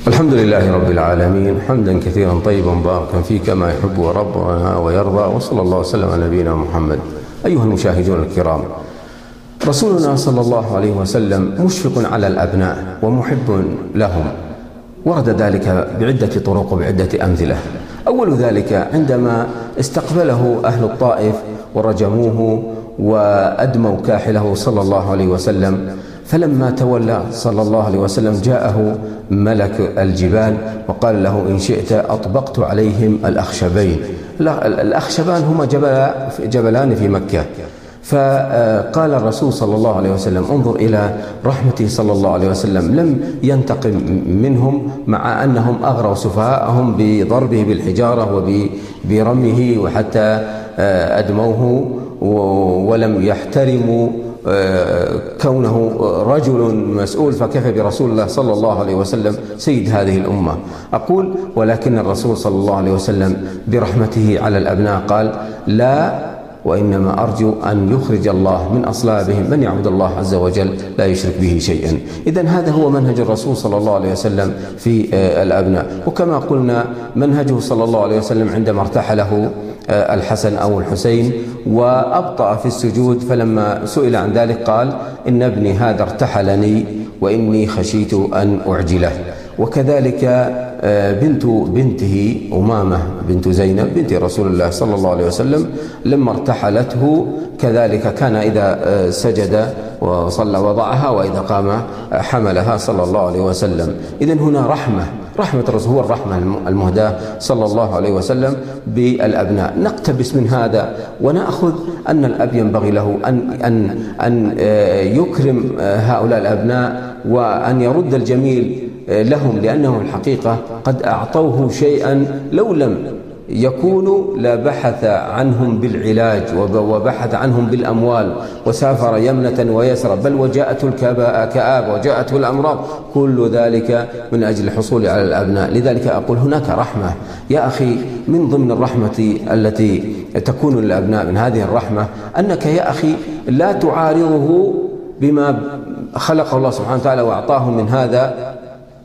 الحمد لله رب العالمين، حمدا كثيرا طيبا مباركا فيه كما يحب ربنا ويرضى، وصلى الله وسلم على نبينا محمد. أيها المشاهدون الكرام، رسولنا صلى الله عليه وسلم مشفق على الأبناء ومحب لهم، ورد ذلك بعدة طرق وبعدة أمثلة. أول ذلك عندما استقبله أهل الطائف ورجموه وأدموا كاحله صلى الله عليه وسلم، فلما تولى صلى الله عليه وسلم جاءه ملك الجبال وقال له: إن شئت أطبقت عليهم الأخشبين. الأخشبان هما جبلان في مكة. فقال الرسول صلى الله عليه وسلم: انظر إلى رحمته صلى الله عليه وسلم، لم ينتقم منهم مع أنهم أغروا سفهاءهم بضربه بالحجارة وبرمه وحتى أدموه، ولم يحترموا كونه رجل مسؤول، فكيف برسول الله صلى الله عليه وسلم سيد هذه الأمة. أقول: ولكن الرسول صلى الله عليه وسلم برحمته على الأبناء قال: لا، وإنما أرجو أن يخرج الله من أصلابهم من يعبد الله عز وجل لا يشرك به شيئا. إذن هذا هو منهج الرسول صلى الله عليه وسلم في الأبناء. وكما قلنا منهجه صلى الله عليه وسلم عندما ارتحله الحسن أو الحسين وأبطأ في السجود، فلما سئل عن ذلك قال: إن ابني هذا ارتحلني وإني خشيت أن أعجله. وكذلك بنته أمامة بنت زينب بنت رسول الله صلى الله عليه وسلم لما ارتحلته كذلك كان إذا سجد وصلى وضعها، وإذا قام حملها صلى الله عليه وسلم. إذن هنا رحمة الرسول، هو الرحمة المهداة صلى الله عليه وسلم بالأبناء. نقتبس من هذا ونأخذ أن الأب ينبغي له أن يكرم هؤلاء الأبناء وأن يرد الجميل لهم، لأنهم الحقيقة قد أعطوه شيئا لو لم يكونوا لبحث عنهم بالعلاج وبحث عنهم بالأموال وسافر يمنة ويسرى، بل وجاءته الكآبة وجاءته الأمراض، كل ذلك من أجل الحصول على الأبناء. لذلك أقول هناك رحمة يا أخي. من ضمن الرحمة التي تكون للأبناء من هذه الرحمة أنك يا أخي لا تعارضه بما خلقه الله سبحانه وتعالى وأعطاه من هذا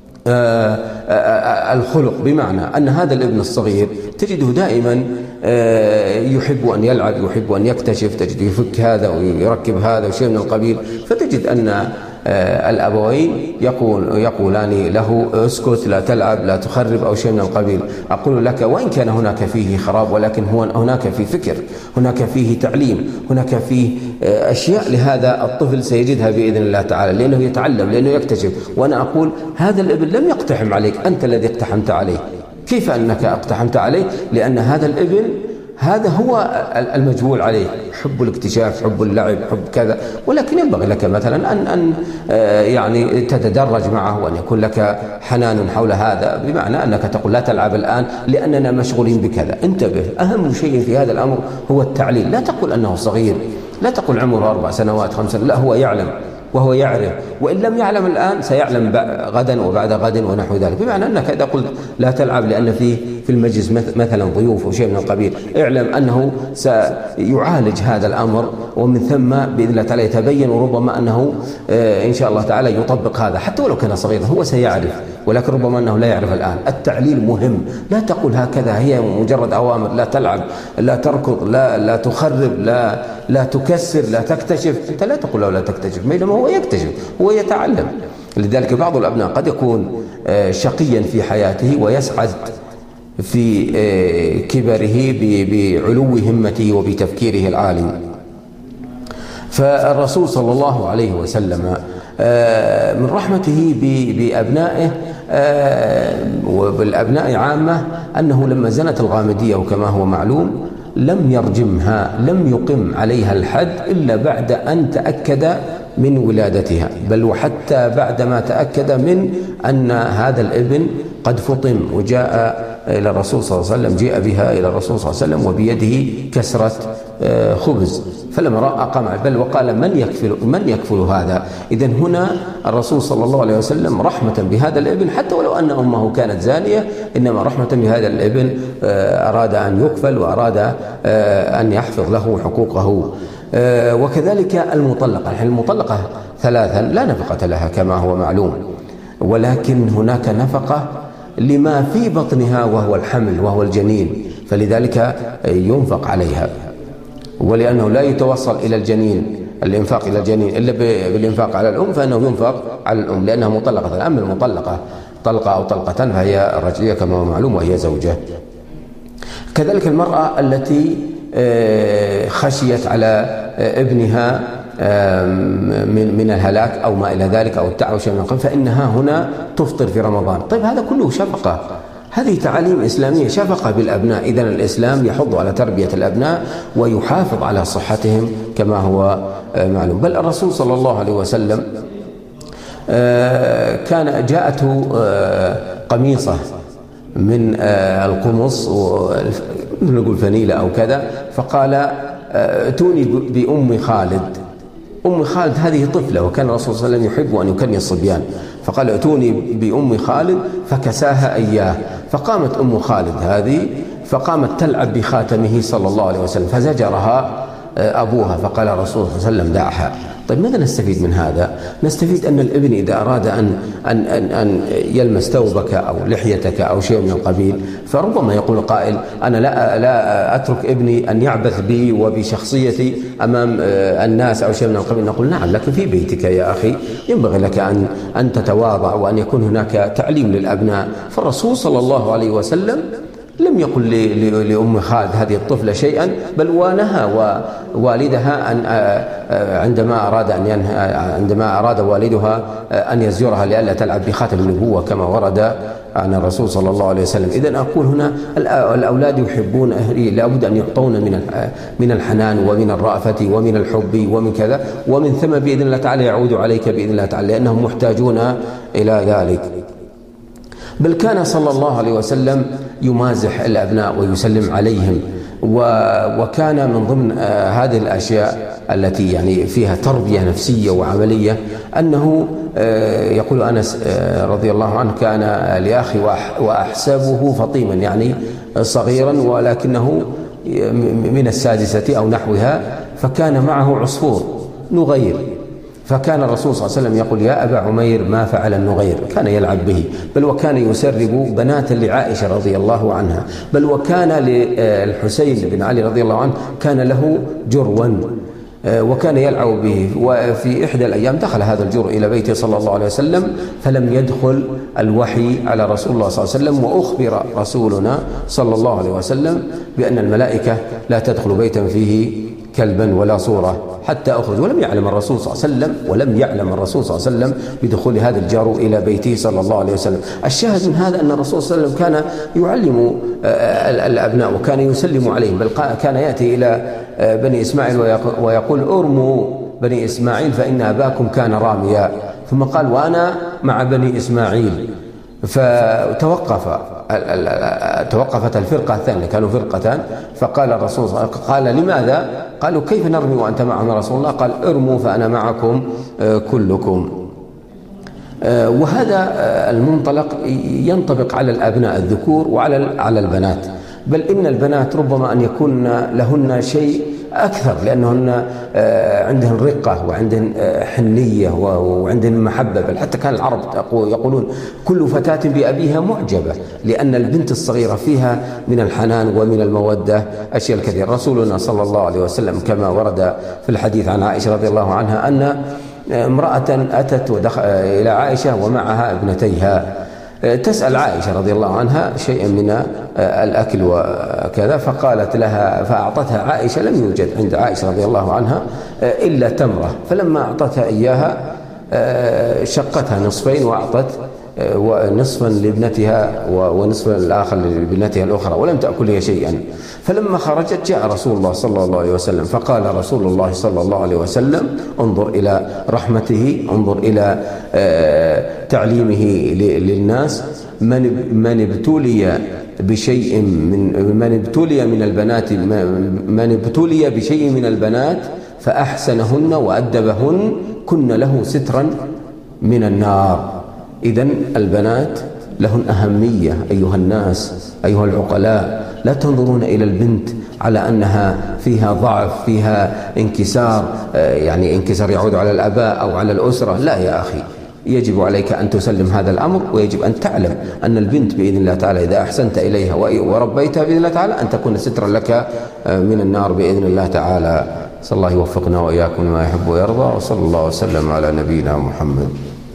الخلق، بمعنى أن هذا الابن الصغير تجده دائما يحب أن يلعب، يحب أن يكتشف، تجده يفك هذا ويركب هذا وشيء من القبيل. فتجد أن الأبوين يقولان له: اسكت، لا تلعب، لا تخرب، أو شيء من القبيل. أقول لك: وإن كان هناك فيه خراب، ولكن هناك فيه فكر، هناك فيه تعليم، هناك فيه أشياء لهذا الطفل سيجدها بإذن الله تعالى، لأنه يتعلم، لأنه يكتشف. وأنا أقول هذا الابن لم يقتحم عليك، أنت الذي اقتحمت عليه. كيف أنك اقتحمت عليه؟ لأن هذا الابن هذا هو المجبول عليه، حب الاكتشاف، حب اللعب، حب كذا. ولكن ينبغي لك مثلا أن يعني تتدرج معه، وأن يكون لك حنان حول هذا، بمعنى أنك تقول: لا تلعب الآن لأننا مشغولين بكذا. انتبه، أهم شيء في هذا الأمر هو التعليل. لا تقول أنه صغير، لا تقول عمره 4 سنوات 5 سنوات، لا، هو يعلم وهو يعرف، وإن لم يعلم الآن سيعلم غدا وبعد غد ونحو ذلك. بمعنى أنك إذا قلت لا تلعب لأن في المجلس مثلا ضيوف أو شيء من القبيل، اعلم أنه سيعالج هذا الأمر، ومن ثم بإذن الله تعالى يتبين، وربما أنه إن شاء الله تعالى يطبق هذا حتى ولو كان صغيرا، هو سيعرف، ولكن ربما أنه لا يعرف الآن. التعليل مهم، لا تقول هكذا هي مجرد أوامر: لا تلعب، لا تركض، لا تخرب، لا تكسر، لا تكتشف. أنت لا تقول له لا تكتشف، بينما هو يكتشف، هو يتعلم. لذلك بعض الأبناء قد يكون شقيا في حياته ويسعد في كبره بعلو همته وبتفكيره العالي. فالرسول صلى الله عليه وسلم من رحمته بأبنائه وبالأبناء عامة أنه لما زنت الغامدية وكما هو معلوم لم يرجمها، لم يقم عليها الحد إلا بعد أن تأكد من ولادتها، بل وحتى بعدما تأكد من أن هذا الابن قد فطم، وجاء إلى الرسول صلى الله عليه وسلم، جاء بها إلى الرسول صلى الله عليه وسلم وبيده كسرة خبز، فلما رأى أقام، بل وقال: من يكفل هذا؟ إذن هنا الرسول صلى الله عليه وسلم رحمة بهذا الابن، حتى ولو أن أمه كانت زانية، إنما رحمة بهذا الابن أراد أن يكفل وأراد أن يحفظ له حقوقه. وكذلك المطلقة 3 لا نفقة لها كما هو معلوم. ولكن هناك نفقة لما في بطنها وهو الحمل وهو الجنين، فلذلك ينفق عليها. ولأنه لا يتوصل إلى الجنين الإنفاق إلى الجنين إلا بالإنفاق على الأم، فإنه ينفق على الأم لأنها مطلقة. أما المطلقة طلقة أو طلقتان فهي رجعية كما هو معلوم وهي زوجة. كذلك المرأة التي خشيت على ابنها من الهلاك أو ما إلى ذلك أو التعوش من القلب، فإنها هنا تفطر في رمضان. طيب هذا كله شفقة، هذه تعاليم إسلامية، شفقة بالأبناء. إذن الإسلام يحض على تربية الأبناء ويحافظ على صحتهم كما هو معلوم. بل الرسول صلى الله عليه وسلم كان جاءته قميصة من القمص نقول فنيلة أو كذا، فقال ائتوني بأم خالد. أم خالد هذه طفلة، وكان الرسول صلى الله عليه وسلم يحب أن يكني الصبيان، فقال ائتوني بأم خالد فكساها إياه. فقامت أم خالد هذه فقامت تلعب بخاتمه صلى الله عليه وسلم، فزجرها أبوها، فقال الرسول صلى الله عليه وسلم دعها. طيب ماذا نستفيد من هذا؟ نستفيد أن الابن إذا أراد أن يلمس ثوبك أو لحيتك أو شيء من القبيل، فربما يقول قائل أنا لا أترك ابني أن يعبث بي وبشخصيتي أمام الناس أو شيء من القبيل. نقول نعم، لكن في بيتك يا أخي ينبغي لك أن تتواضع وأن يكون هناك تعليم للأبناء. فالرسول صلى الله عليه وسلم لم يقل لأم خالد هذه الطفلة شيئا، بل ونهى والدها أن عندما أراد والدها أن يزجرها لئلا تلعب بخاتم النبوة كما ورد عن الرسول صلى الله عليه وسلم. إذن أقول هنا الأولاد يحبون أهلي، لابد أن يعطون من الحنان ومن الرأفة ومن الحب ومن كذا، ومن ثم بإذن الله تعالى يعود عليك بإذن الله تعالى، لأنهم محتاجون إلى ذلك. بل كان صلى الله عليه وسلم يمازح الأبناء ويسلم عليهم، وكان من ضمن هذه الأشياء التي يعني فيها تربية نفسية وعملية أنه يقول أنس رضي الله عنه كان لأخي وأحسبه فطيما، يعني صغيرا ولكنه من السادسة أو نحوها، فكان معه عصفور نغير، فكان الرسول صلى الله عليه وسلم يقول يا أبا عمير ما فعل النغير، كان يلعب به. بل وكان يسرب بنات لعائشة رضي الله عنها، بل وكان للحسين بن علي رضي الله عنه كان له جروا وكان يلعب به. وفي إحدى الأيام دخل هذا الجر إلى بيته صلى الله عليه وسلم، فلم يدخل الوحي على رسول الله صلى الله عليه وسلم، وأخبر رسولنا صلى الله عليه وسلم بأن الملائكة لا تدخل بيتا فيه كلبا ولا صورة حتى أخرج. ولم يعلم الرسول صلى الله عليه وسلم بدخول هذا الجار إلى بيته صلى الله عليه وسلم. الشاهد من هذا أن الرسول صلى الله عليه وسلم كان يعلم الأبناء وكان يسلم عليهم، بل كان يأتي إلى بني إسماعيل ويقول ارموا بني إسماعيل فإن أباكم كان راميا، ثم قال وأنا مع بني إسماعيل. توقفت الفرقة الثانية، كانوا فرقتان، فقال الرسول قال لماذا؟ قالوا كيف نرمي وأنت معنا رسول الله؟ قال ارموا فأنا معكم كلكم. وهذا المنطلق ينطبق على الأبناء الذكور وعلى البنات، بل إن البنات ربما أن يكون لهن شيء أكثر، لأنهن عندهن رقة وعندهن حنية وعندهن محبة. بل حتى كان العرب يقولون كل فتاة بأبيها معجبة، لأن البنت الصغيرة فيها من الحنان ومن المودة أشياء كثيرة. رسولنا صلى الله عليه وسلم كما ورد في الحديث عن عائشة رضي الله عنها أن امرأة أتت إلى عائشة ومعها ابنتيها، تسأل عائشة رضي الله عنها شيئا من الأكل وكذا، فقالت لها فأعطتها عائشة، لم يوجد عند عائشة رضي الله عنها إلا تمرة، فلما أعطتها إياها شقتها نصفين وأعطت ونصفا لابنتها ونصفا الآخر لابنتها الأخرى، ولم تأكل هي شيئا. فلما خرجت جاء رسول الله صلى الله عليه وسلم، فقال رسول الله صلى الله عليه وسلم انظر إلى رحمته، انظر إلى تعليمه للناس، من ابتلي بشيء من ابتلي من البنات، من ابتلي بشيء من البنات فأحسنهن وأدبهن كن له سترا من النار. إذن البنات لهن أهمية أيها الناس، أيها العقلاء، لا تنظرون إلى البنت على أنها فيها ضعف، فيها انكسار، يعني انكسار يعود على الآباء أو على الأسرة. لا يا أخي، يجب عليك أن تسلم هذا الأمر، ويجب أن تعلم أن البنت بإذن الله تعالى إذا أحسنت إليها وربيتها بإذن الله تعالى أن تكون سترا لك من النار بإذن الله تعالى. صلى الله يوفقنا وإياكم لما يحب ويرضى، وصلى الله وسلم على نبينا محمد.